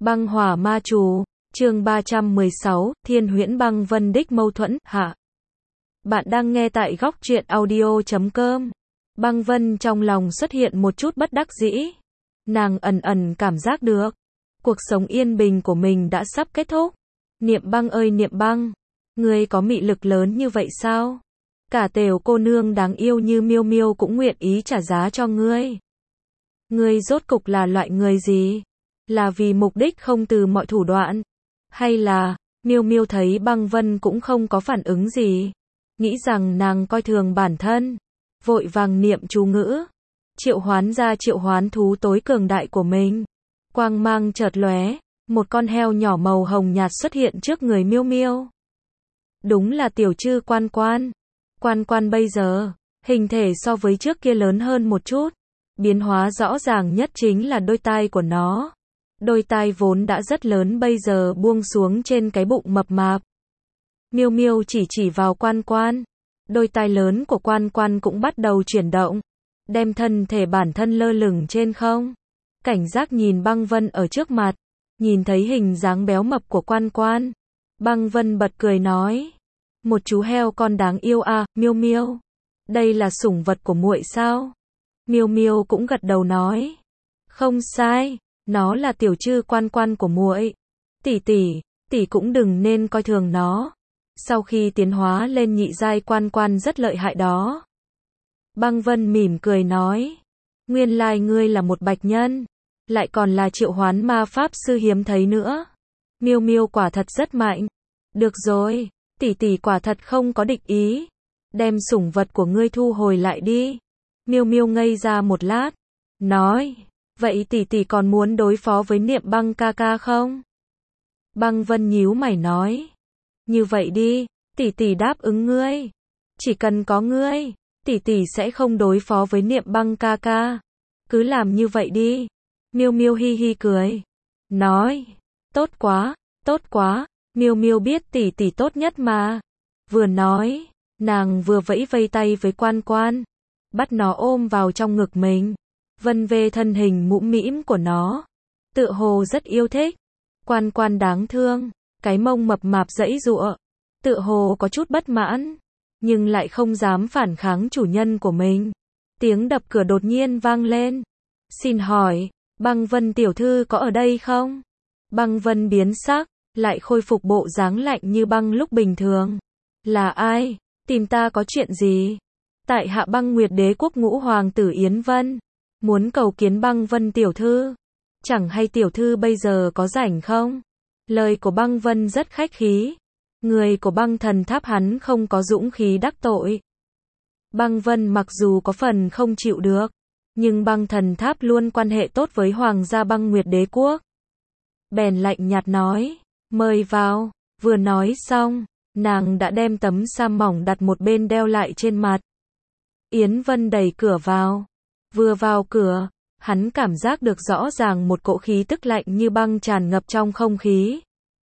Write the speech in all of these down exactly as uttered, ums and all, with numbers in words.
Băng hỏa ma trù, chương ba trăm mười sáu, Thiên Huyễn Băng Vân đích mâu thuẫn, hạ. Bạn đang nghe tại góc truyện audio chấm com. Băng Vân trong lòng xuất hiện một chút bất đắc dĩ. Nàng ẩn ẩn cảm giác được, cuộc sống yên bình của mình đã sắp kết thúc. Niệm Băng ơi Niệm Băng, ngươi có mị lực lớn như vậy sao? Cả Tều cô nương đáng yêu như Miêu Miêu cũng nguyện ý trả giá cho ngươi. Ngươi rốt cục là loại người gì? Là vì mục đích không từ mọi thủ đoạn? Hay là, Miêu Miêu thấy Băng Vân cũng không có phản ứng gì, nghĩ rằng nàng coi thường bản thân, vội vàng niệm chú ngữ, triệu hoán ra triệu hoán thú tối cường đại của mình. Quang mang chợt lóe, một con heo nhỏ màu hồng nhạt xuất hiện trước người Miêu Miêu. Đúng là tiểu trư Quan Quan. Quan Quan bây giờ, hình thể so với trước kia lớn hơn một chút. Biến hóa rõ ràng nhất chính là đôi tai của nó. Đôi tai vốn đã rất lớn bây giờ buông xuống trên cái bụng mập mạp. Miêu Miêu chỉ chỉ vào Quan Quan. Đôi tai lớn của Quan Quan cũng bắt đầu chuyển động, đem thân thể bản thân lơ lửng trên không. Cảnh giác nhìn Băng Vân ở trước mặt, nhìn thấy hình dáng béo mập của Quan Quan. Băng Vân bật cười nói, một chú heo con đáng yêu à, Miêu Miêu. Đây là sủng vật của muội sao? Miêu Miêu cũng gật đầu nói, không sai, nó là tiểu trư Quan Quan của muội. Tỷ tỷ, tỷ cũng đừng nên coi thường nó. Sau khi tiến hóa lên nhị giai Quan Quan rất lợi hại đó. Băng Vân mỉm cười nói, nguyên lai ngươi là một bạch nhân, lại còn là triệu hoán ma pháp sư hiếm thấy nữa. Miêu Miêu quả thật rất mạnh. Được rồi, tỷ tỷ quả thật không có địch ý. Đem sủng vật của ngươi thu hồi lại đi. Miêu Miêu ngây ra một lát, nói, vậy tỷ tỷ còn muốn đối phó với Niệm Băng ca ca không? Băng Vân nhíu mày nói, như vậy đi, tỷ tỷ đáp ứng ngươi. Chỉ cần có ngươi, tỷ tỷ sẽ không đối phó với Niệm Băng ca ca. Cứ làm như vậy đi. Miêu Miêu hi hi cười, nói, tốt quá, tốt quá, Miêu Miêu biết tỷ tỷ tốt nhất mà. Vừa nói, nàng vừa vẫy vây tay với Quan Quan, bắt nó ôm vào trong ngực mình, vân vê thân hình mũm mĩm của nó, tựa hồ rất yêu thích. Quan Quan đáng thương, cái mông mập mạp giãy giụa, tựa hồ có chút bất mãn, nhưng lại không dám phản kháng chủ nhân của mình. Tiếng đập cửa đột nhiên vang lên. Xin hỏi, Băng Vân tiểu thư có ở đây không? Băng Vân biến sắc, lại khôi phục bộ dáng lạnh như băng lúc bình thường. Là ai? Tìm ta có chuyện gì? Tại hạ Băng Nguyệt Đế quốc ngũ hoàng tử Yến Vân, muốn cầu kiến Băng Vân tiểu thư. Chẳng hay tiểu thư bây giờ có rảnh không? Lời của Băng Vân rất khách khí. Người của Băng Thần Tháp hắn không có dũng khí đắc tội. Băng Vân mặc dù có phần không chịu được, nhưng Băng Thần Tháp luôn quan hệ tốt với hoàng gia Băng Nguyệt Đế quốc. Bèn lạnh nhạt nói, mời vào. Vừa nói xong, nàng đã đem tấm sa mỏng đặt một bên đeo lại trên mặt. Yến Vân đẩy cửa vào. Vừa vào cửa, hắn cảm giác được rõ ràng một cỗ khí tức lạnh như băng tràn ngập trong không khí.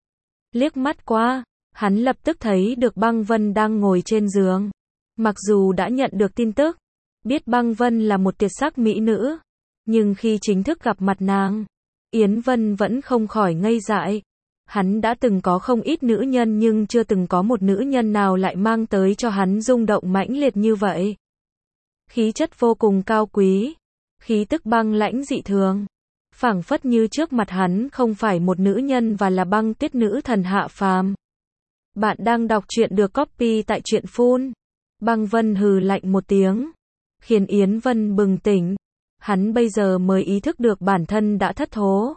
Liếc mắt qua, hắn lập tức thấy được Băng Vân đang ngồi trên giường. Mặc dù đã nhận được tin tức, biết Băng Vân là một tuyệt sắc mỹ nữ, nhưng khi chính thức gặp mặt nàng, Yến Vân vẫn không khỏi ngây dại. Hắn đã từng có không ít nữ nhân nhưng chưa từng có một nữ nhân nào lại mang tới cho hắn rung động mãnh liệt như vậy. Khí chất vô cùng cao quý, khí tức băng lãnh dị thường, phảng phất như trước mặt hắn không phải một nữ nhân và là Băng Tuyết nữ thần hạ phàm. Bạn đang đọc truyện được copy tại truyện phun. Băng Vân hừ lạnh một tiếng, khiến Yến Vân bừng tỉnh. Hắn bây giờ mới ý thức được bản thân đã thất thố.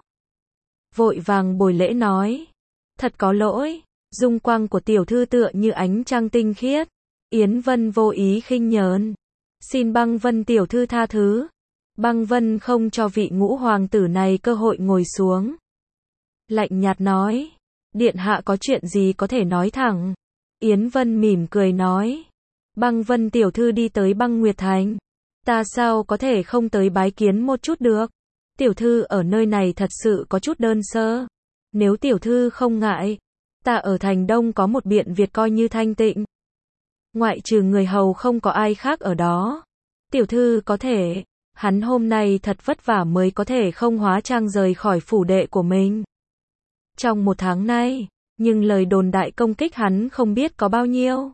Vội vàng bồi lễ nói, thật có lỗi, dung quang của tiểu thư tựa như ánh trăng tinh khiết. Yến Vân vô ý khinh nhờn, xin Băng Vân tiểu thư tha thứ. Băng Vân không cho vị ngũ hoàng tử này cơ hội ngồi xuống. Lạnh nhạt nói, điện hạ có chuyện gì có thể nói thẳng. Yến Vân mỉm cười nói, Băng Vân tiểu thư đi tới Băng Nguyệt Thành, ta sao có thể không tới bái kiến một chút được. Tiểu thư ở nơi này thật sự có chút đơn sơ. Nếu tiểu thư không ngại, ta ở thành Đông có một biện Việt coi như thanh tịnh. Ngoại trừ người hầu không có ai khác ở đó. Tiểu thư có thể, hắn hôm nay thật vất vả mới có thể không hóa trang rời khỏi phủ đệ của mình. trong một tháng nay, nhưng lời đồn đại công kích hắn không biết có bao nhiêu.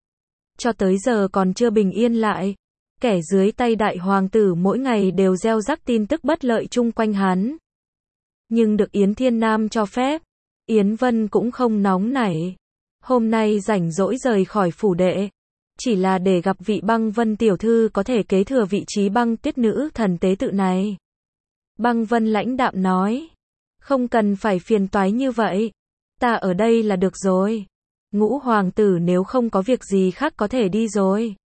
Cho tới giờ còn chưa bình yên lại, kẻ dưới tay đại hoàng tử mỗi ngày đều gieo rắc tin tức bất lợi chung quanh hắn. Nhưng được Yến Thiên Nam cho phép, Yến Vân cũng không nóng nảy. Hôm nay rảnh rỗi rời khỏi phủ đệ, chỉ là để gặp vị Băng Vân tiểu thư có thể kế thừa vị trí băng tiết nữ thần tế tự này. Băng Vân lãnh đạm nói, không cần phải phiền toái như vậy, ta ở đây là được rồi. Ngũ hoàng tử nếu không có việc gì khác có thể đi rồi.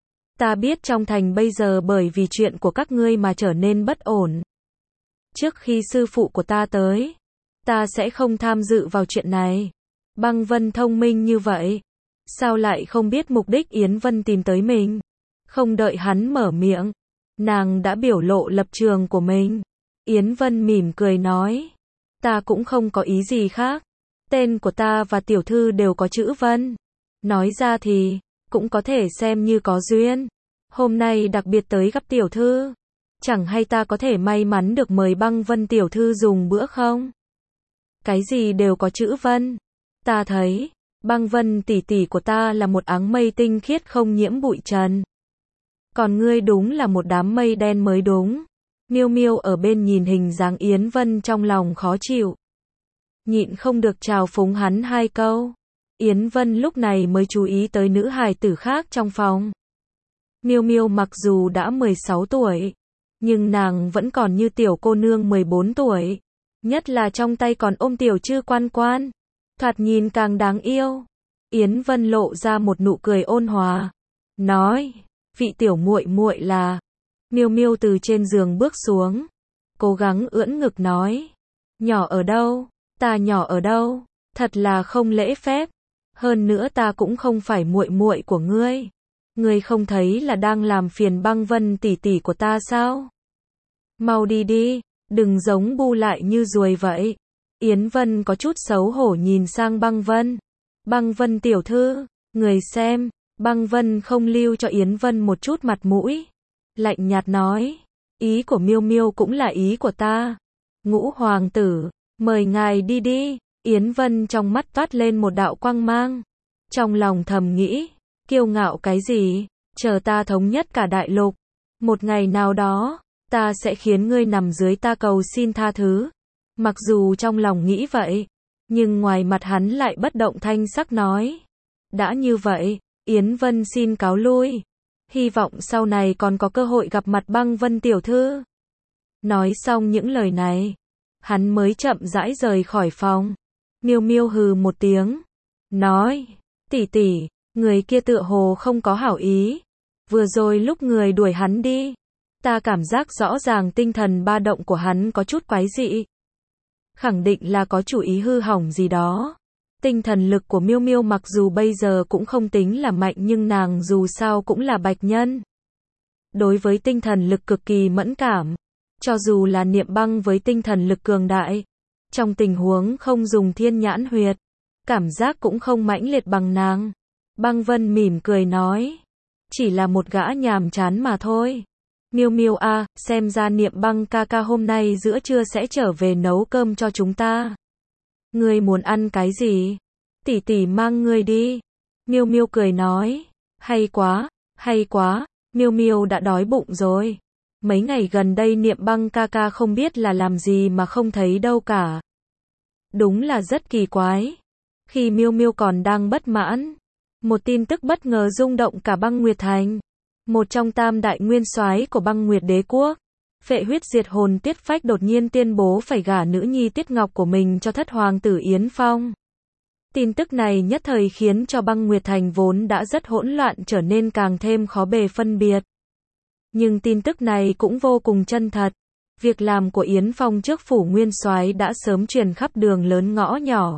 Ta biết trong thành bây giờ bởi vì chuyện của các ngươi mà trở nên bất ổn. Trước khi sư phụ của ta tới, ta sẽ không tham dự vào chuyện này. Băng Vân thông minh như vậy, sao lại không biết mục đích Yến Vân tìm tới mình? Không đợi hắn mở miệng, nàng đã biểu lộ lập trường của mình. Yến Vân mỉm cười nói, ta cũng không có ý gì khác. Tên của ta và tiểu thư đều có chữ Vân. Nói ra thì, cũng có thể xem như có duyên. Hôm nay đặc biệt tới gặp tiểu thư. Chẳng hay ta có thể may mắn được mời Băng Vân tiểu thư dùng bữa không? Cái gì đều có chữ Vân. Ta thấy, Băng Vân tỷ tỷ của ta là một áng mây tinh khiết không nhiễm bụi trần. Còn ngươi đúng là một đám mây đen mới đúng. Miêu Miêu ở bên nhìn hình dáng Yến Vân trong lòng khó chịu. Nhịn không được chào phúng hắn hai câu. Yến Vân lúc này mới chú ý tới nữ hài tử khác trong phòng. Miêu Miêu mặc dù đã mười sáu tuổi, nhưng nàng vẫn còn như tiểu cô nương mười bốn tuổi. Nhất là trong tay còn ôm tiểu Trư Quan Quan. Thoạt nhìn càng đáng yêu. Yến Vân lộ ra một nụ cười ôn hòa. Nói, vị tiểu muội muội là. Miêu Miêu từ trên giường bước xuống. Cố gắng ưỡn ngực nói. Nhỏ ở đâu? Ta nhỏ ở đâu? Thật là không lễ phép. Hơn nữa ta cũng không phải muội muội của ngươi. Ngươi không thấy là đang làm phiền Băng Vân tỷ tỷ của ta sao? Mau đi đi, đừng giống bu lại như ruồi vậy. Yến Vân có chút xấu hổ nhìn sang Băng Vân. Băng Vân tiểu thư, người xem, Băng Vân không lưu cho Yến Vân một chút mặt mũi. Lạnh nhạt nói, ý của Miêu Miêu cũng là ý của ta. Ngũ hoàng tử, mời ngài đi đi. Yến Vân trong mắt toát lên một đạo quang mang. Trong lòng thầm nghĩ, kiêu ngạo cái gì, chờ ta thống nhất cả đại lục. Một ngày nào đó, ta sẽ khiến ngươi nằm dưới ta cầu xin tha thứ. Mặc dù trong lòng nghĩ vậy, nhưng ngoài mặt hắn lại bất động thanh sắc nói. Đã như vậy, Yến Vân xin cáo lui. Hy vọng sau này còn có cơ hội gặp mặt Băng Vân tiểu thư. Nói xong những lời này, hắn mới chậm rãi rời khỏi phòng. Miêu Miêu hừ một tiếng, nói, tỷ tỷ, người kia tựa hồ không có hảo ý. Vừa rồi lúc người đuổi hắn đi, ta cảm giác rõ ràng tinh thần ba động của hắn có chút quái dị. Khẳng định là có chủ ý hư hỏng gì đó. Tinh thần lực của Miêu Miêu mặc dù bây giờ cũng không tính là mạnh nhưng nàng dù sao cũng là bạch nhân. Đối với tinh thần lực cực kỳ mẫn cảm. Cho dù là Niệm Băng với tinh thần lực cường đại, trong tình huống không dùng thiên nhãn huyệt, cảm giác cũng không mãnh liệt bằng nàng. Băng Vân mỉm cười nói, chỉ là một gã nhàm chán mà thôi. Miêu Miêu a, xem ra Niệm Băng ca ca hôm nay giữa trưa sẽ trở về nấu cơm cho chúng ta. Ngươi muốn ăn cái gì? Tỷ tỷ mang ngươi đi. Miêu Miêu cười nói, hay quá, hay quá, Miêu Miêu đã đói bụng rồi. Mấy ngày gần đây Niệm Băng ca ca không biết là làm gì mà không thấy đâu cả. Đúng là rất kỳ quái. Khi Miêu Miêu còn đang bất mãn, một tin tức bất ngờ rung động cả Băng Nguyệt Thành. Một trong tam đại nguyên soái của Băng Nguyệt Đế quốc, Phệ Huyết Diệt Hồn Tiết Phách đột nhiên tuyên bố phải gả nữ nhi Tiết Ngọc của mình cho thất hoàng tử Yến Phong. Tin tức này nhất thời khiến cho Băng Nguyệt Thành vốn đã rất hỗn loạn trở nên càng thêm khó bề phân biệt. Nhưng tin tức này cũng vô cùng chân thật. Việc làm của Yến Phong trước phủ nguyên soái đã sớm truyền khắp đường lớn ngõ nhỏ.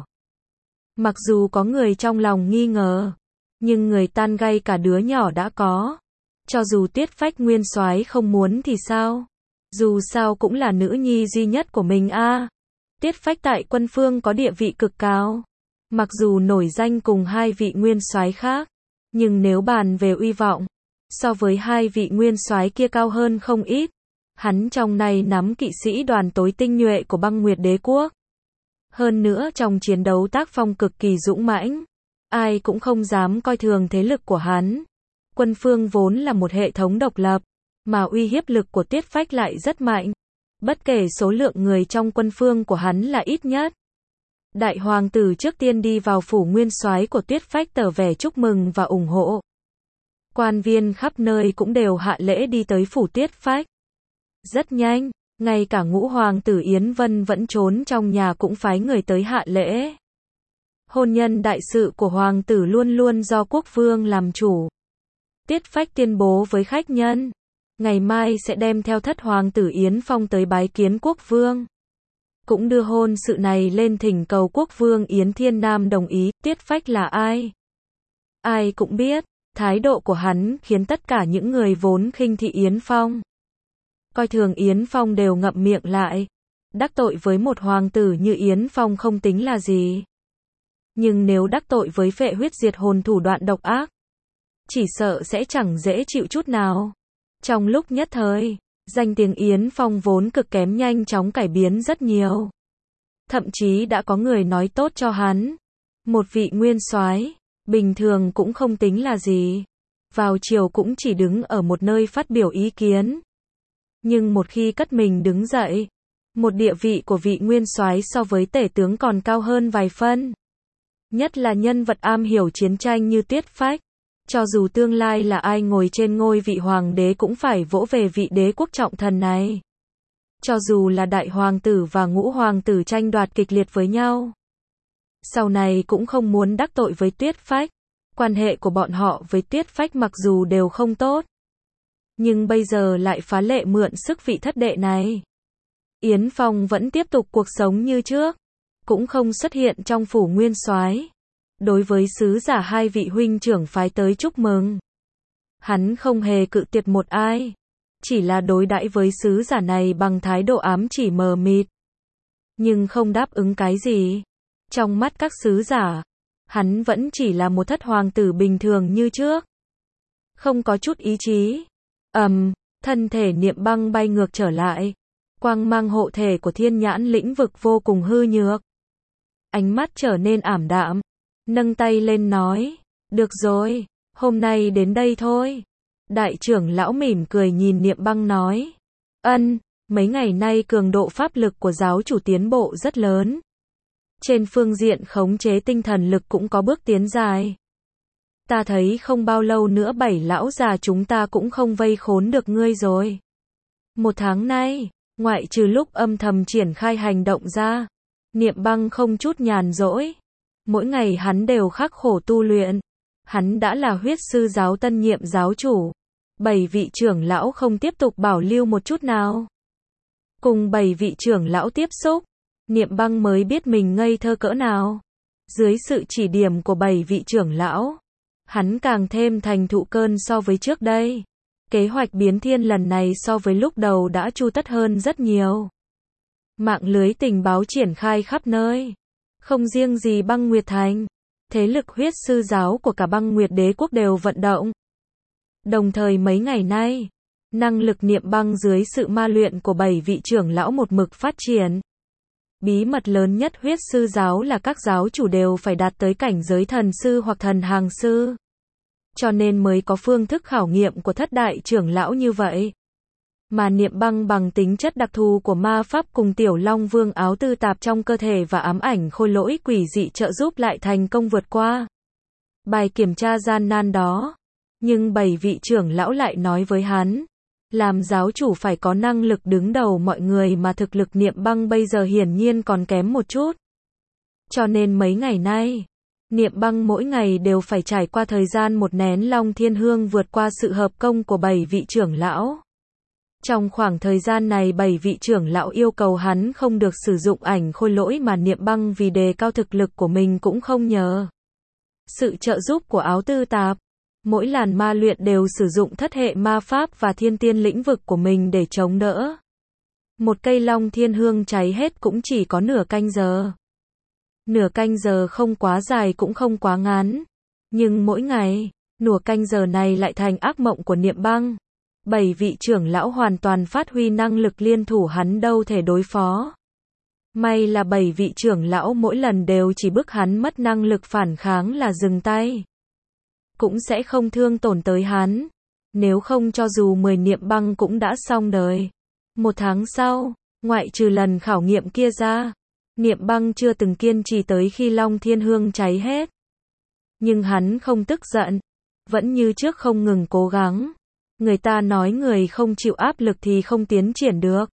Mặc dù có người trong lòng nghi ngờ, nhưng người tan gay cả đứa nhỏ đã có. Cho dù Tiết Phách nguyên soái không muốn thì sao? Dù sao cũng là nữ nhi duy nhất của mình a. À. Tiết Phách tại quân phương có địa vị cực cao. Mặc dù nổi danh cùng hai vị nguyên soái khác, nhưng nếu bàn về uy vọng, so với hai vị nguyên soái kia cao hơn không ít. Hắn trong này nắm kỵ sĩ đoàn tối tinh nhuệ của Băng Nguyệt Đế quốc. Hơn nữa trong chiến đấu tác phong cực kỳ dũng mãnh. Ai cũng không dám coi thường thế lực của hắn. Quân phương vốn là một hệ thống độc lập, mà uy hiếp lực của Tiết Phách lại rất mạnh. Bất kể số lượng người trong quân phương của hắn là ít nhất. Đại hoàng tử trước tiên đi vào phủ nguyên soái của Tiết Phách tỏ vẻ chúc mừng và ủng hộ. Quan viên khắp nơi cũng đều hạ lễ đi tới phủ Tiết Phách. Rất nhanh, ngay cả ngũ hoàng tử Yến Vân vẫn trốn trong nhà cũng phái người tới hạ lễ. Hôn nhân đại sự của hoàng tử luôn luôn do quốc vương làm chủ. Tiết Phách tuyên bố với khách nhân, ngày mai sẽ đem theo thất hoàng tử Yến Phong tới bái kiến quốc vương. Cũng đưa hôn sự này lên thỉnh cầu quốc vương Yến Thiên Nam đồng ý. Tiết Phách là ai? Ai cũng biết, thái độ của hắn khiến tất cả những người vốn khinh thị Yến Phong, coi thường Yến Phong đều ngậm miệng lại. Đắc tội với một hoàng tử như Yến Phong không tính là gì. Nhưng nếu đắc tội với phệ huyết diệt hồn thủ đoạn độc ác, chỉ sợ sẽ chẳng dễ chịu chút nào. Trong lúc nhất thời, danh tiếng Yến Phong vốn cực kém nhanh chóng cải biến rất nhiều. Thậm chí đã có người nói tốt cho hắn. Một vị nguyên soái, bình thường cũng không tính là gì. Vào chiều cũng chỉ đứng ở một nơi phát biểu ý kiến. Nhưng một khi cất mình đứng dậy, một địa vị của vị nguyên soái so với tể tướng còn cao hơn vài phân. Nhất là nhân vật am hiểu chiến tranh như Tiết Phách. Cho dù tương lai là ai ngồi trên ngôi vị hoàng đế cũng phải vỗ về vị đế quốc trọng thần này. Cho dù là đại hoàng tử và ngũ hoàng tử tranh đoạt kịch liệt với nhau, sau này cũng không muốn đắc tội với Tiết Phách. Quan hệ của bọn họ với Tiết Phách mặc dù đều không tốt, nhưng bây giờ lại phá lệ mượn sức vị thất đệ này. Yến Phong vẫn tiếp tục cuộc sống như trước, cũng không xuất hiện trong phủ nguyên soái. Đối với sứ giả hai vị huynh trưởng phái tới chúc mừng, hắn không hề cự tuyệt một ai, chỉ là đối đãi với sứ giả này bằng thái độ ám chỉ mờ mịt, nhưng không đáp ứng cái gì. Trong mắt các sứ giả, hắn vẫn chỉ là một thất hoàng tử bình thường như trước, không có chút ý chí. Ầm, um, thân thể Niệm Băng bay ngược trở lại, quang mang hộ thể của thiên nhãn lĩnh vực vô cùng hư nhược. Ánh mắt trở nên ảm đạm, nâng tay lên nói, được rồi, hôm nay đến đây thôi. Đại trưởng lão mỉm cười nhìn Niệm Băng nói, ân, mấy ngày nay cường độ pháp lực của giáo chủ tiến bộ rất lớn. Trên phương diện khống chế tinh thần lực cũng có bước tiến dài. Ta thấy không bao lâu nữa bảy lão già chúng ta cũng không vây khốn được ngươi rồi. Một tháng nay, ngoại trừ lúc âm thầm triển khai hành động ra, Niệm Băng không chút nhàn rỗi. Mỗi ngày hắn đều khắc khổ tu luyện. Hắn đã là huyết sư giáo tân nhiệm giáo chủ. Bảy vị trưởng lão không tiếp tục bảo lưu một chút nào. Cùng bảy vị trưởng lão tiếp xúc, Niệm Băng mới biết mình ngây thơ cỡ nào. Dưới sự chỉ điểm của bảy vị trưởng lão, hắn càng thêm thành thụ cơn so với trước đây. Kế hoạch biến thiên lần này so với lúc đầu đã chu tất hơn rất nhiều. Mạng lưới tình báo triển khai khắp nơi. Không riêng gì Băng Nguyệt Thành, thế lực huyết sư giáo của cả Băng Nguyệt Đế quốc đều vận động. Đồng thời mấy ngày nay, năng lực Niệm Băng dưới sự ma luyện của bảy vị trưởng lão một mực phát triển. Bí mật lớn nhất huyết sư giáo là các giáo chủ đều phải đạt tới cảnh giới thần sư hoặc thần hàng sư. Cho nên mới có phương thức khảo nghiệm của thất đại trưởng lão như vậy. Mà Niệm Băng bằng tính chất đặc thù của ma pháp cùng Tiểu Long Vương áo tư tạp trong cơ thể và ám ảnh khôi lỗi quỷ dị trợ giúp lại thành công vượt qua bài kiểm tra gian nan đó. Nhưng bảy vị trưởng lão lại nói với hắn, làm giáo chủ phải có năng lực đứng đầu mọi người mà thực lực Niệm Băng bây giờ hiển nhiên còn kém một chút. Cho nên mấy ngày nay, Niệm Băng mỗi ngày đều phải trải qua thời gian một nén Long Thiên Hương vượt qua sự hợp công của bảy vị trưởng lão. Trong khoảng thời gian này bảy vị trưởng lão yêu cầu hắn không được sử dụng ảnh khôi lỗi mà Niệm Băng vì đề cao thực lực của mình cũng không nhờ sự trợ giúp của áo tư tạp. Mỗi làn ma luyện đều sử dụng thất hệ ma pháp và thiên tiên lĩnh vực của mình để chống đỡ. Một cây Long Thiên Hương cháy hết cũng chỉ có nửa canh giờ. Nửa canh giờ không quá dài cũng không quá ngắn. Nhưng mỗi ngày, nửa canh giờ này lại thành ác mộng của Niệm Băng. Bảy vị trưởng lão hoàn toàn phát huy năng lực liên thủ hắn đâu thể đối phó. May là bảy vị trưởng lão mỗi lần đều chỉ bức hắn mất năng lực phản kháng là dừng tay. Cũng sẽ không thương tổn tới hắn. Nếu không cho dù mười niệm băng cũng đã xong đời. Một tháng sau, ngoại trừ lần khảo nghiệm kia ra, Niệm băng chưa từng kiên trì tới khi Long Thiên Hương cháy hết. Nhưng hắn không tức giận, vẫn như trước không ngừng cố gắng. Người ta nói người không chịu áp lực thì không tiến triển được.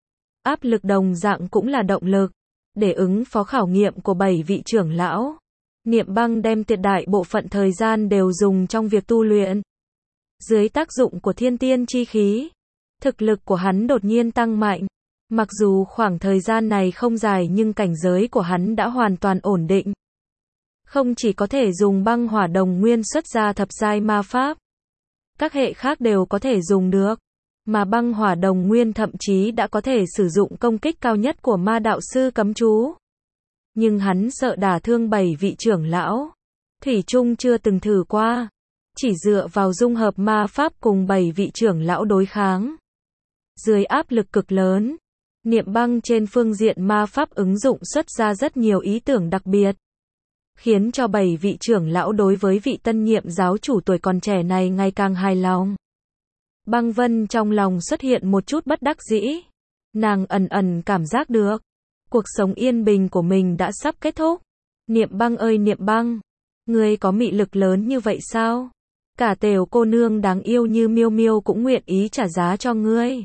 Áp lực đồng dạng cũng là động lực. Để ứng phó khảo nghiệm của bảy vị trưởng lão, Niệm băng đem tuyệt đại bộ phận thời gian đều dùng trong việc tu luyện. Dưới tác dụng của thiên tiên chi khí, thực lực của hắn đột nhiên tăng mạnh. Mặc dù khoảng thời gian này không dài nhưng cảnh giới của hắn đã hoàn toàn ổn định. Không chỉ có thể dùng băng hỏa đồng nguyên xuất ra thập giai ma pháp, các hệ khác đều có thể dùng được. Mà băng hỏa đồng nguyên thậm chí đã có thể sử dụng công kích cao nhất của ma đạo sư cấm chú. Nhưng hắn sợ đả thương bảy vị trưởng lão. Thủy chung chưa từng thử qua. Chỉ dựa vào dung hợp ma pháp cùng bảy vị trưởng lão đối kháng. Dưới áp lực cực lớn, Niệm băng trên phương diện ma pháp ứng dụng xuất ra rất nhiều ý tưởng đặc biệt. Khiến cho bảy vị trưởng lão đối với vị tân nhiệm giáo chủ tuổi còn trẻ này ngày càng hài lòng. Băng Vân trong lòng xuất hiện một chút bất đắc dĩ. Nàng ẩn ẩn cảm giác được. Cuộc sống yên bình của mình đã sắp kết thúc. Niệm băng ơi Niệm băng. Ngươi có mị lực lớn như vậy sao? Cả Tều cô nương đáng yêu như Miêu Miêu cũng nguyện ý trả giá cho ngươi.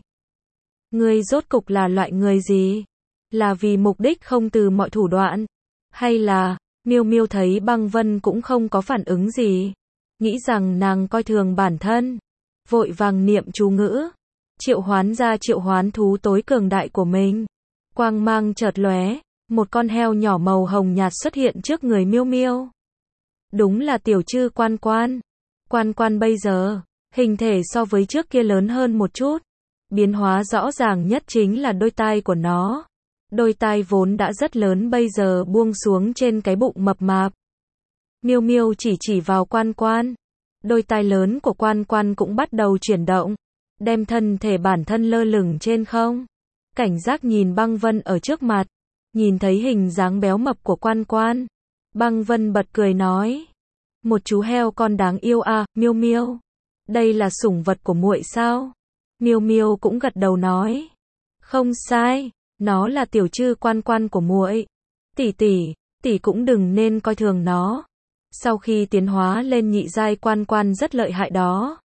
Ngươi rốt cục là loại người gì? Là vì mục đích không từ mọi thủ đoạn? Hay là, Miêu Miêu thấy Băng Vân cũng không có phản ứng gì. Nghĩ rằng nàng coi thường bản thân. Vội vàng niệm chú ngữ. Triệu hoán ra triệu hoán thú tối cường đại của mình. Quang mang chợt lóe. Một con heo nhỏ màu hồng nhạt xuất hiện trước người Miêu Miêu. Đúng là tiểu chư Quan Quan. Quan Quan bây giờ, hình thể so với trước kia lớn hơn một chút. Biến hóa rõ ràng nhất chính là đôi tai của nó. Đôi tai vốn đã rất lớn bây giờ buông xuống trên cái bụng mập mạp. Miêu Miêu chỉ chỉ vào Quan Quan. Đôi tai lớn của Quan Quan cũng bắt đầu chuyển động. Đem thân thể bản thân lơ lửng trên không. Cảnh giác nhìn Băng Vân ở trước mặt. Nhìn thấy hình dáng béo mập của Quan Quan. Băng Vân bật cười nói. Một chú heo con đáng yêu à, Miêu Miêu. Đây là sủng vật của muội sao? Miêu Miêu cũng gật đầu nói. Không sai, nó là tiểu chư Quan Quan của muội. Tỷ tỷ, tỷ cũng đừng nên coi thường nó. Sau khi tiến hóa lên nhị giai Quan Quan rất lợi hại đó.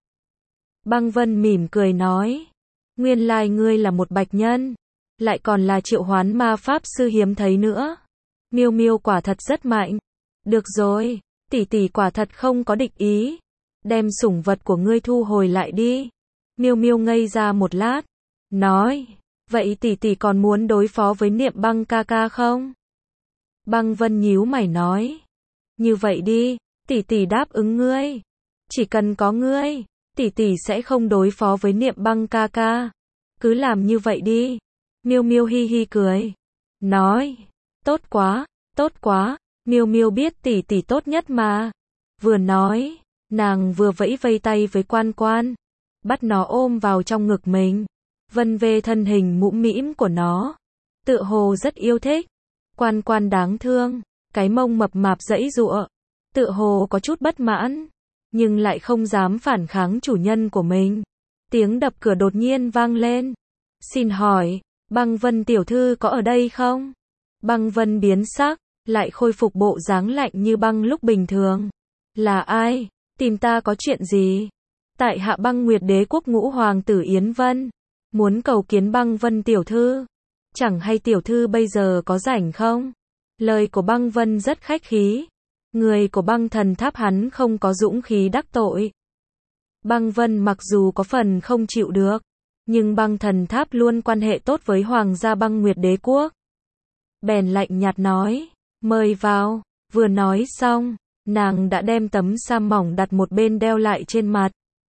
Băng Vân mỉm cười nói. Nguyên lai ngươi là một bạch nhân. Lại còn là triệu hoán ma pháp sư hiếm thấy nữa. Miêu Miêu quả thật rất mạnh. Được rồi, tỷ tỷ quả thật không có địch ý. Đem sủng vật của ngươi thu hồi lại đi. Miêu Miêu ngây ra một lát. Nói, vậy tỷ tỷ còn muốn đối phó với Niệm băng ca ca không? Băng Vân nhíu mày nói. Như vậy đi, tỷ tỷ đáp ứng ngươi. Chỉ cần có ngươi, tỷ tỷ sẽ không đối phó với Niệm băng ca ca. Cứ làm như vậy đi. Miêu Miêu hi hi cười. Nói, tốt quá, tốt quá, Miêu Miêu biết tỷ tỷ tốt nhất mà. Vừa nói, nàng vừa vẫy vây tay với Quan Quan. Bắt nó ôm vào trong ngực mình. Vân về thân hình mũm mĩm của nó. Tựa hồ rất yêu thích. Quan Quan đáng thương. Cái mông mập mạp giãy giụa. Tựa hồ có chút bất mãn. Nhưng lại không dám phản kháng chủ nhân của mình. Tiếng đập cửa đột nhiên vang lên. Xin hỏi, Băng Vân tiểu thư có ở đây không? Băng Vân biến sắc. Lại khôi phục bộ dáng lạnh như băng lúc bình thường. Là ai? Tìm ta có chuyện gì? Tại hạ Băng Nguyệt Đế quốc ngũ hoàng tử Yến Vân. Muốn cầu kiến Băng Vân tiểu thư. Chẳng hay tiểu thư bây giờ có rảnh không? Lời của Băng Vân rất khách khí. Người của băng thần tháp hắn không có dũng khí đắc tội. Băng Vân mặc dù có phần không chịu được. Nhưng băng thần tháp luôn quan hệ tốt với hoàng gia Băng Nguyệt Đế quốc. Bèn lạnh nhạt nói. Mời vào. Vừa nói xong, nàng đã đem tấm sa mỏng đặt một bên đeo lại trên mặt.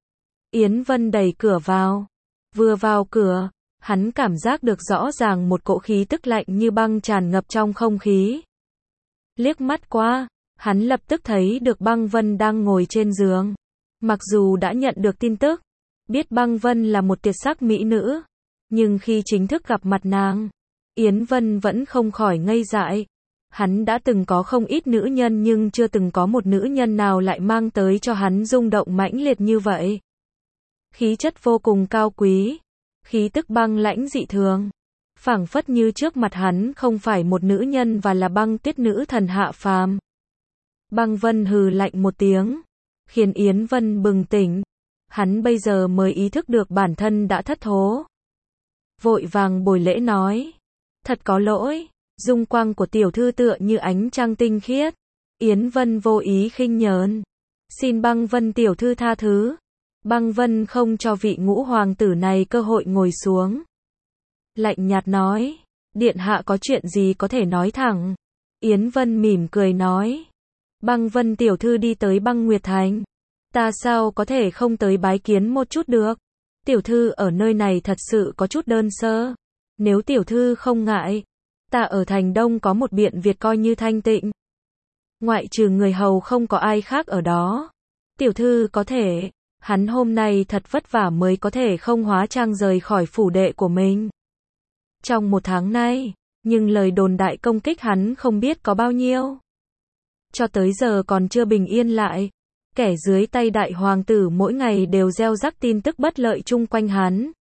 Yến Vân đẩy cửa vào. Vừa vào cửa, hắn cảm giác được rõ ràng một cỗ khí tức lạnh như băng tràn ngập trong không khí. Liếc mắt qua, hắn lập tức thấy được Băng Vân đang ngồi trên giường. Mặc dù đã nhận được tin tức, biết Băng Vân là một tuyệt sắc mỹ nữ, nhưng khi chính thức gặp mặt nàng, Yến Vân vẫn không khỏi ngây dại. Hắn đã từng có không ít nữ nhân nhưng chưa từng có một nữ nhân nào lại mang tới cho hắn rung động mãnh liệt như vậy. Khí chất vô cùng cao quý, khí tức băng lãnh dị thường, phảng phất như trước mặt hắn không phải một nữ nhân và là băng tuyết nữ thần hạ phàm. Băng Vân hừ lạnh một tiếng, khiến Yến Vân bừng tỉnh. Hắn bây giờ mới ý thức được bản thân đã thất thố. Vội vàng bồi lễ nói, thật có lỗi, dung quang của tiểu thư tựa như ánh trăng tinh khiết. Yến Vân vô ý khinh nhờn, xin Băng Vân tiểu thư tha thứ. Băng Vân không cho vị ngũ hoàng tử này cơ hội ngồi xuống. Lạnh nhạt nói, điện hạ có chuyện gì có thể nói thẳng. Yến Vân mỉm cười nói, Băng Vân tiểu thư đi tới Băng Nguyệt Thành, ta sao có thể không tới bái kiến một chút được. Tiểu thư ở nơi này thật sự có chút đơn sơ. Nếu tiểu thư không ngại, ta ở thành Đông có một biện Việt coi như thanh tịnh. Ngoại trừ người hầu không có ai khác ở đó. Tiểu thư có thể, hắn hôm nay thật vất vả mới có thể không hóa trang rời khỏi phủ đệ của mình. Trong một tháng nay, nhưng lời đồn đại công kích hắn không biết có bao nhiêu. Cho tới giờ còn chưa bình yên lại. Kẻ dưới tay đại hoàng tử mỗi ngày đều gieo rắc tin tức bất lợi chung quanh hắn.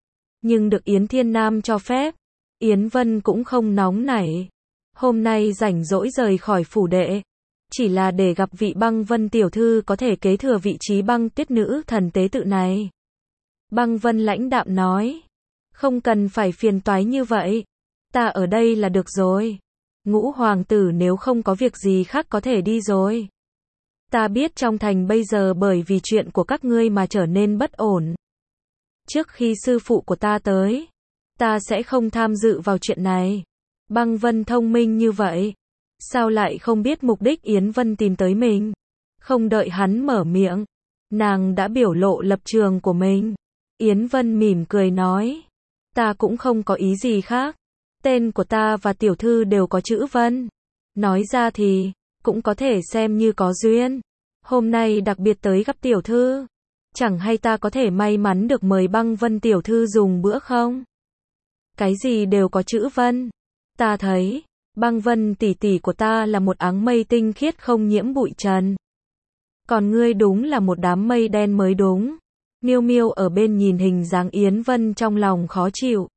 Nhưng được Yến Thiên Nam cho phép, Yến Vân cũng không nóng nảy. Hôm nay rảnh rỗi rời khỏi phủ đệ, chỉ là để gặp vị Băng Vân tiểu thư có thể kế thừa vị trí băng tuyết nữ thần tế tự này. Băng Vân lãnh đạm nói, không cần phải phiền toái như vậy, ta ở đây là được rồi. Ngũ hoàng tử nếu không có việc gì khác có thể đi rồi. Ta biết trong thành bây giờ bởi vì chuyện của các ngươi mà trở nên bất ổn. Trước khi sư phụ của ta tới, ta sẽ không tham dự vào chuyện này. Băng Vân thông minh như vậy, sao lại không biết mục đích Yến Vân tìm tới mình? Không đợi hắn mở miệng, nàng đã biểu lộ lập trường của mình. Yến Vân mỉm cười nói, ta cũng không có ý gì khác. Tên của ta và tiểu thư đều có chữ Vân. Nói ra thì cũng có thể xem như có duyên. Hôm nay đặc biệt tới gặp tiểu thư, chẳng hay ta có thể may mắn được mời Băng Vân tiểu thư dùng bữa không? Cái gì đều có chữ Vân. Ta thấy, Băng Vân tỷ tỷ của ta là một áng mây tinh khiết không nhiễm bụi trần. Còn ngươi đúng là một đám mây đen mới đúng. Miêu Miêu ở bên nhìn hình dáng Yến Vân trong lòng khó chịu.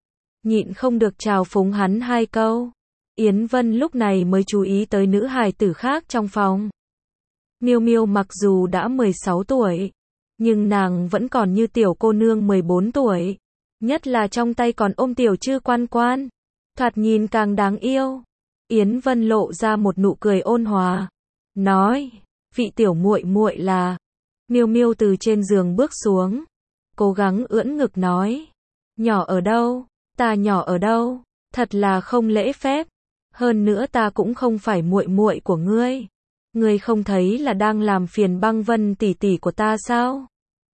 Nhịn không được chào phúng hắn hai câu. Yến Vân lúc này mới chú ý tới nữ hài tử khác trong phòng. Miêu Miêu mặc dù đã mười sáu tuổi, nhưng nàng vẫn còn như tiểu cô nương mười bốn tuổi. Nhất là trong tay còn ôm tiểu Trư Quan Quan. Thoạt nhìn càng đáng yêu. Yến Vân lộ ra một nụ cười ôn hòa. Nói, vị tiểu muội muội là. Miêu Miêu từ trên giường bước xuống. Cố gắng ưỡn ngực nói. Nhỏ ở đâu? Ta nhỏ ở đâu? Thật là không lễ phép. Hơn nữa ta cũng không phải muội muội của ngươi. Ngươi không thấy là đang làm phiền Băng Vân tỷ tỷ của ta sao?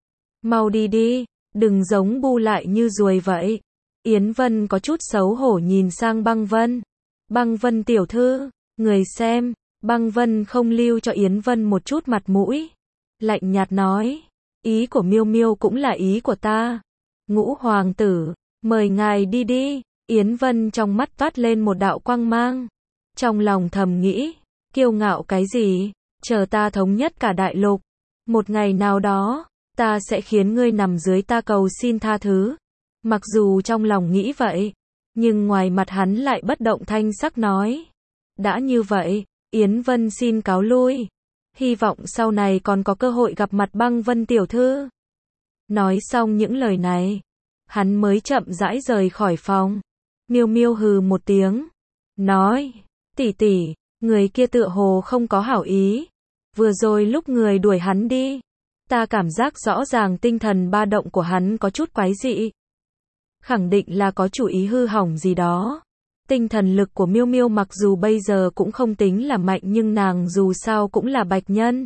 Mau đi đi, đừng giống bu lại như ruồi vậy. Yến Vân có chút xấu hổ nhìn sang Băng Vân. Băng Vân tiểu thư, người xem, Băng Vân không lưu cho Yến Vân một chút mặt mũi. Lạnh nhạt nói, ý của Miêu Miêu cũng là ý của ta. Ngũ hoàng tử, mời ngài đi đi. Yến Vân trong mắt toát lên một đạo quang mang. Trong lòng thầm nghĩ, kiêu ngạo cái gì, chờ ta thống nhất cả đại lục. Một ngày nào đó, ta sẽ khiến ngươi nằm dưới ta cầu xin tha thứ. Mặc dù trong lòng nghĩ vậy, nhưng ngoài mặt hắn lại bất động thanh sắc nói. Đã như vậy, Yến Vân xin cáo lui. Hy vọng sau này còn có cơ hội gặp mặt Băng Vân tiểu thư. Nói xong những lời này, hắn mới chậm rãi rời khỏi phòng. Miêu Miêu hừ một tiếng, nói, tỷ tỷ, người kia tựa hồ không có hảo ý. Vừa rồi lúc người đuổi hắn đi, ta cảm giác rõ ràng tinh thần ba động của hắn có chút quái dị. Khẳng định là có chủ ý hư hỏng gì đó. Tinh thần lực của Miêu Miêu mặc dù bây giờ cũng không tính là mạnh nhưng nàng dù sao cũng là bạch nhân.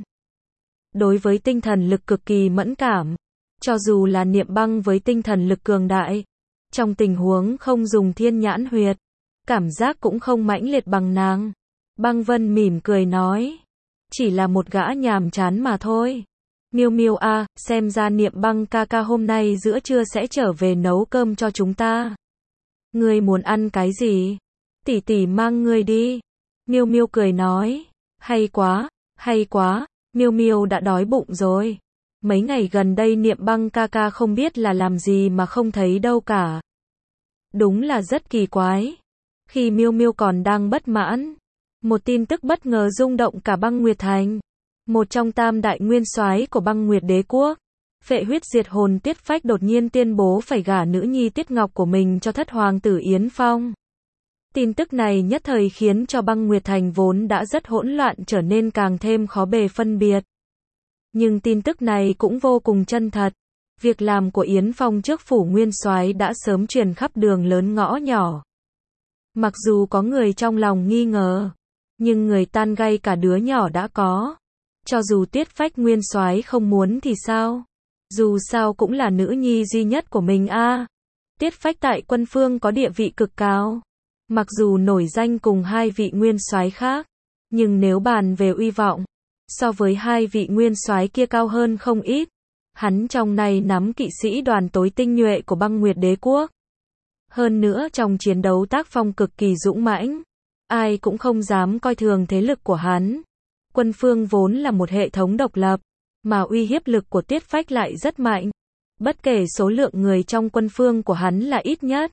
Đối với tinh thần lực cực kỳ mẫn cảm. Cho dù là Niệm Băng với tinh thần lực cường đại, trong tình huống không dùng thiên nhãn huyệt, cảm giác cũng không mãnh liệt bằng nàng. Băng Vân mỉm cười nói, chỉ là một gã nhàm chán mà thôi. Miêu Miêu a, xem ra Niệm Băng ca ca hôm nay giữa trưa sẽ trở về nấu cơm cho chúng ta. Ngươi muốn ăn cái gì? Tỷ tỷ mang ngươi đi. Miêu Miêu cười nói. Hay quá, hay quá, Miêu Miêu đã đói bụng rồi. Mấy ngày gần đây Niệm Băng ca ca không biết là làm gì mà không thấy đâu cả. Đúng là rất kỳ quái. Khi Miêu Miêu còn đang bất mãn, một tin tức bất ngờ rung động cả Băng Nguyệt Thành. Một trong tam đại nguyên soái của Băng Nguyệt Đế quốc, phệ huyết diệt hồn Tiết Phách đột nhiên tuyên bố phải gả nữ nhi Tiết Ngọc của mình cho thất hoàng tử Yến Phong. Tin tức này nhất thời khiến cho Băng Nguyệt Thành vốn đã rất hỗn loạn trở nên càng thêm khó bề phân biệt. Nhưng tin tức này cũng vô cùng chân thật. Việc làm của Yến Phong trước phủ nguyên soái đã sớm truyền khắp đường lớn ngõ nhỏ. Mặc dù có người trong lòng nghi ngờ, nhưng người tan gay cả đứa nhỏ đã có. Cho dù Tiết Phách nguyên soái không muốn thì sao? Dù sao cũng là nữ nhi duy nhất của mình a. À. Tiết Phách tại quân phương có địa vị cực cao. Mặc dù nổi danh cùng hai vị nguyên soái khác, nhưng nếu bàn về uy vọng, so với hai vị nguyên soái kia cao hơn không ít. Hắn trong này nắm kỵ sĩ đoàn tối tinh nhuệ của Băng Nguyệt Đế quốc. Hơn nữa trong chiến đấu tác phong cực kỳ dũng mãnh, ai cũng không dám coi thường thế lực của hắn. Quân phương vốn là một hệ thống độc lập, mà uy hiếp lực của Tiết Phách lại rất mạnh. Bất kể số lượng người trong quân phương của hắn là ít nhất.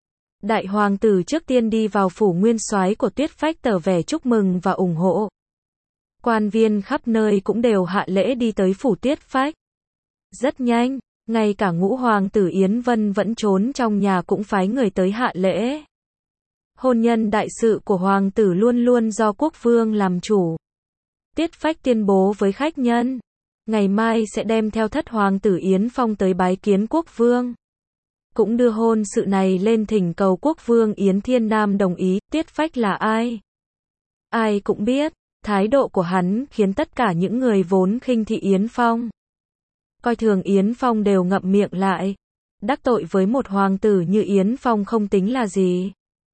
Đại hoàng tử trước tiên đi vào phủ nguyên soái của Tiết Phách tỏ vẻ chúc mừng và ủng hộ. Quan viên khắp nơi cũng đều hạ lễ đi tới phủ Tiết Phách. Rất nhanh, ngay cả ngũ hoàng tử Yến Vân vẫn trốn trong nhà cũng phái người tới hạ lễ. Hôn nhân đại sự của hoàng tử luôn luôn do quốc vương làm chủ. Tiết Phách tuyên bố với khách nhân, ngày mai sẽ đem theo thất hoàng tử Yến Phong tới bái kiến quốc vương. Cũng đưa hôn sự này lên thỉnh cầu quốc vương Yến Thiên Nam đồng ý. Tiết Phách là ai? Ai cũng biết, thái độ của hắn khiến tất cả những người vốn khinh thị Yến Phong, coi thường Yến Phong đều ngậm miệng lại. Đắc tội với một hoàng tử như Yến Phong không tính là gì.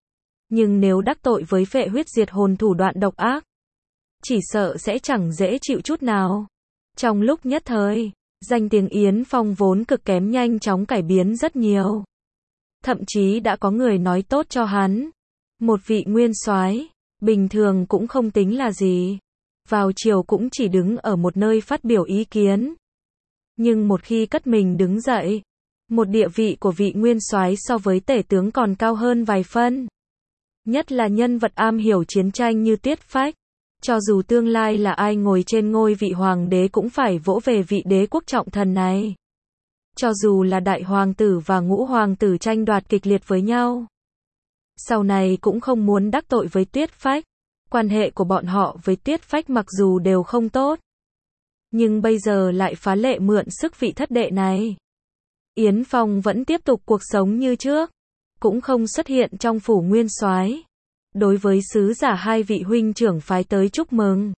Nhưng nếu đắc tội với phệ huyết diệt hồn thủ đoạn độc ác, chỉ sợ sẽ chẳng dễ chịu chút nào. Trong lúc nhất thời, danh tiếng Yến Phong vốn cực kém nhanh chóng cải biến rất nhiều. Thậm chí đã có người nói tốt cho hắn. Một vị nguyên soái, bình thường cũng không tính là gì. Vào chiều cũng chỉ đứng ở một nơi phát biểu ý kiến. Nhưng một khi cất mình đứng dậy, một địa vị của vị nguyên soái so với tể tướng còn cao hơn vài phân. Nhất là nhân vật am hiểu chiến tranh như Tiết Phách. Cho dù tương lai là ai ngồi trên ngôi vị hoàng đế cũng phải vỗ về vị đế quốc trọng thần này. Cho dù là đại hoàng tử và ngũ hoàng tử tranh đoạt kịch liệt với nhau, sau này cũng không muốn đắc tội với Tiết Phách. Quan hệ của bọn họ với Tiết Phách mặc dù đều không tốt, nhưng bây giờ lại phá lệ mượn sức vị thất đệ này. Yến Phong vẫn tiếp tục cuộc sống như trước, cũng không xuất hiện trong phủ nguyên soái. Đối với sứ giả hai vị huynh trưởng phái tới chúc mừng,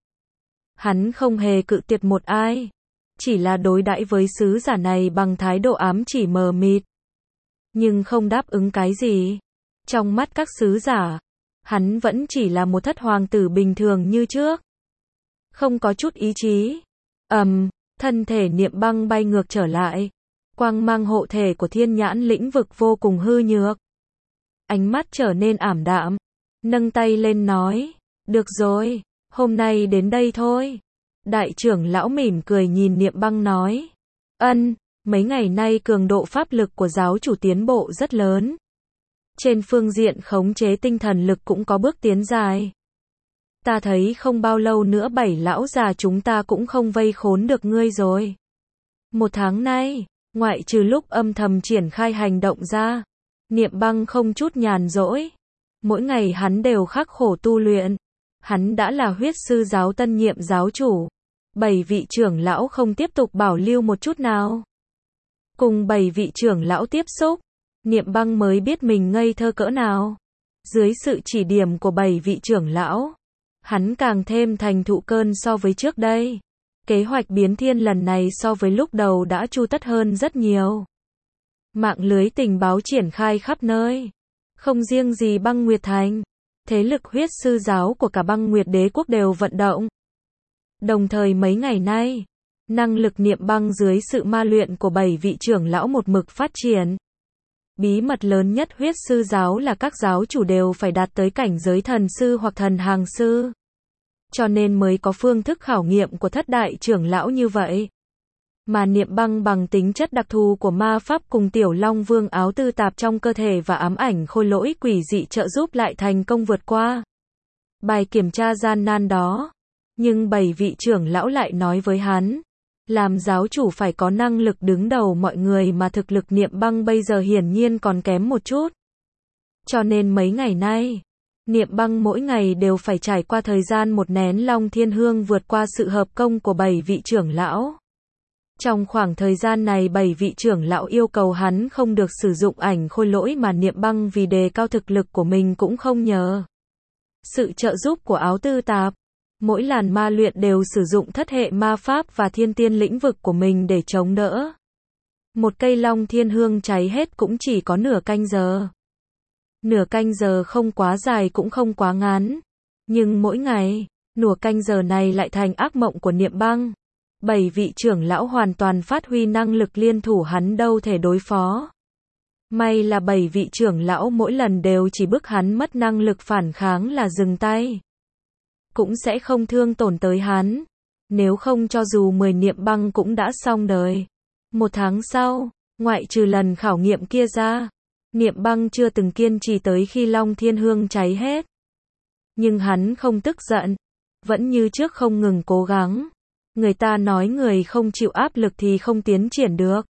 hắn không hề cự tuyệt một ai, chỉ là đối đãi với sứ giả này bằng thái độ ám chỉ mờ mịt, nhưng không đáp ứng cái gì. Trong mắt các sứ giả, hắn vẫn chỉ là một thất hoàng tử bình thường như trước, không có chút ý chí. Ầm, um, thân thể Niệm Băng bay ngược trở lại, quang mang hộ thể của thiên nhãn lĩnh vực vô cùng hư nhược. Ánh mắt trở nên ảm đạm, nâng tay lên nói, được rồi, hôm nay đến đây thôi. Đại trưởng lão mỉm cười nhìn Niệm Băng nói, ân, mấy ngày nay cường độ pháp lực của giáo chủ tiến bộ rất lớn. Trên phương diện khống chế tinh thần lực cũng có bước tiến dài. Ta thấy không bao lâu nữa bảy lão già chúng ta cũng không vây khốn được ngươi rồi. Một tháng nay, ngoại trừ lúc âm thầm triển khai hành động ra, Niệm Băng không chút nhàn rỗi. Mỗi ngày hắn đều khắc khổ tu luyện. Hắn đã là huyết sư giáo tân nhiệm giáo chủ. Bảy vị trưởng lão không tiếp tục bảo lưu một chút nào. Cùng bảy vị trưởng lão tiếp xúc, Niệm Băng mới biết mình ngây thơ cỡ nào. Dưới sự chỉ điểm của bảy vị trưởng lão, hắn càng thêm thành thụ cơn so với trước đây. Kế hoạch biến thiên lần này so với lúc đầu đã chu tất hơn rất nhiều. Mạng lưới tình báo triển khai khắp nơi. Không riêng gì Băng Nguyệt Thành, thế lực huyết sư giáo của cả Băng Nguyệt Đế quốc đều vận động. Đồng thời mấy ngày nay, năng lực Niệm Băng dưới sự ma luyện của bảy vị trưởng lão một mực phát triển. Bí mật lớn nhất huyết sư giáo là các giáo chủ đều phải đạt tới cảnh giới thần sư hoặc thần hàng sư. Cho nên mới có phương thức khảo nghiệm của thất đại trưởng lão như vậy. Mà Niệm Băng bằng tính chất đặc thù của ma pháp cùng Tiểu Long Vương áo tư tạp trong cơ thể và ám ảnh khôi lỗi quỷ dị trợ giúp lại thành công vượt qua bài kiểm tra gian nan đó. Nhưng bảy vị trưởng lão lại nói với hắn, làm giáo chủ phải có năng lực đứng đầu mọi người mà thực lực Niệm Băng bây giờ hiển nhiên còn kém một chút. Cho nên mấy ngày nay, Niệm Băng mỗi ngày đều phải trải qua thời gian một nén long thiên hương vượt qua sự hợp công của bảy vị trưởng lão. Trong khoảng thời gian này bảy vị trưởng lão yêu cầu hắn không được sử dụng ảnh khôi lỗi mà Niệm Băng vì đề cao thực lực của mình cũng không nhờ sự trợ giúp của áo tư tạp. Mỗi làn ma luyện đều sử dụng thất hệ ma pháp và thiên tiên lĩnh vực của mình để chống đỡ. Một cây long thiên hương cháy hết cũng chỉ có nửa canh giờ. Nửa canh giờ không quá dài cũng không quá ngắn. Nhưng mỗi ngày, nửa canh giờ này lại thành ác mộng của Niệm Băng. Bảy vị trưởng lão hoàn toàn phát huy năng lực liên thủ hắn đâu thể đối phó. May là bảy vị trưởng lão mỗi lần đều chỉ bức hắn mất năng lực phản kháng là dừng tay. Cũng sẽ không thương tổn tới hắn. Nếu không cho dù mười Niệm Băng cũng đã xong đời. Một tháng sau, ngoại trừ lần khảo nghiệm kia ra, Niệm Băng chưa từng kiên trì tới khi Long Thiên Hương cháy hết. Nhưng hắn không tức giận, vẫn như trước không ngừng cố gắng. Người ta nói người không chịu áp lực thì không tiến triển được.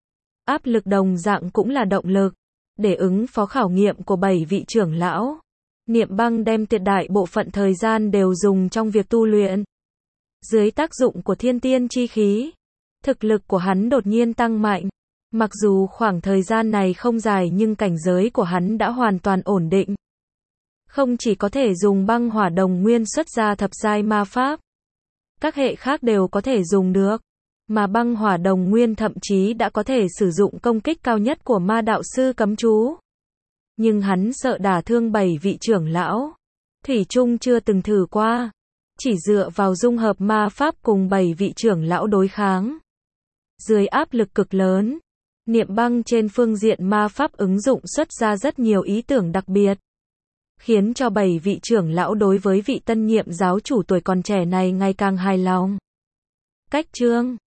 Áp lực đồng dạng cũng là động lực. Để ứng phó khảo nghiệm của bảy vị trưởng lão, Niệm Băng đem tuyệt đại bộ phận thời gian đều dùng trong việc tu luyện. Dưới tác dụng của thiên tiên chi khí, thực lực của hắn đột nhiên tăng mạnh. Mặc dù khoảng thời gian này không dài nhưng cảnh giới của hắn đã hoàn toàn ổn định. Không chỉ có thể dùng băng hỏa đồng nguyên xuất ra thập giai ma pháp, các hệ khác đều có thể dùng được. Mà băng hỏa đồng nguyên thậm chí đã có thể sử dụng công kích cao nhất của ma đạo sư cấm chú. Nhưng hắn sợ đả thương bảy vị trưởng lão. Thủy chung chưa từng thử qua. Chỉ dựa vào dung hợp ma pháp cùng bảy vị trưởng lão đối kháng. Dưới áp lực cực lớn, Niệm Băng trên phương diện ma pháp ứng dụng xuất ra rất nhiều ý tưởng đặc biệt. Khiến cho bảy vị trưởng lão đối với vị tân nhiệm giáo chủ tuổi còn trẻ này ngày càng hài lòng. Cách chương